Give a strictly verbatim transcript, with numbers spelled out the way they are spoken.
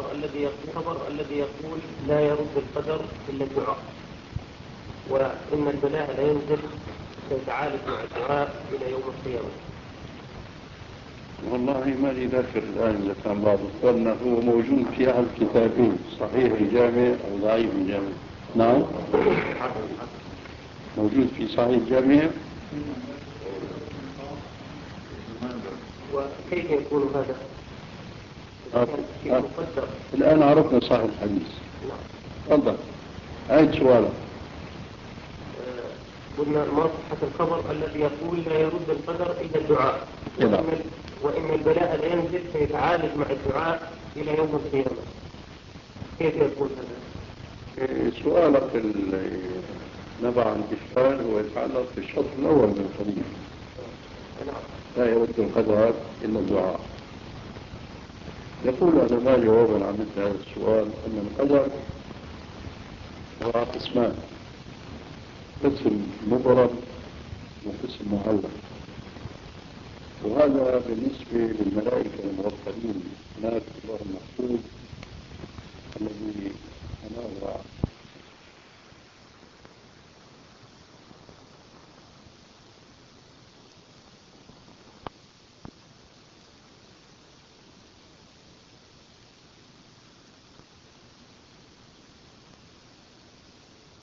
الخبر الذي الخبر الذي يقول لا يرد القدر إلا الدعاء، وإن البلاء لا ينزل سيتعالج مع الدعاء إلى يوم القيامة. والله ما لي ذاكر الآن إذا كان بعض قلنا هو موجود في أحد الكتابين، صحيح الجامع أو ضعيف الجامع. نعم موجود في صحيح الجامع. وكيف يكون هذا؟ آه. الآن عرفنا صحيح الحديث. تفضل عيد سؤالك. قلنا ما صحة الخبر الذي يقول لا يرد القدر إلا الدعاء، وإن, وإن البلاء لا ينزل فيتعالج مع الدعاء إلى يوم القيامة. كيف يكون هذا؟ سؤالك اللي نبع عن الإشكال هو يتعلق بالشطر الأول من الحديث، لا يرد القدر إلا الدعاء. يقول العلماء جوابا عن مثل هذا السؤال أن القدر هو قسمان، قسم مبرم وقسم معلق، وهذا بالنسبة للملائكة الموكلين هناك الله المحفوظ الذي أناه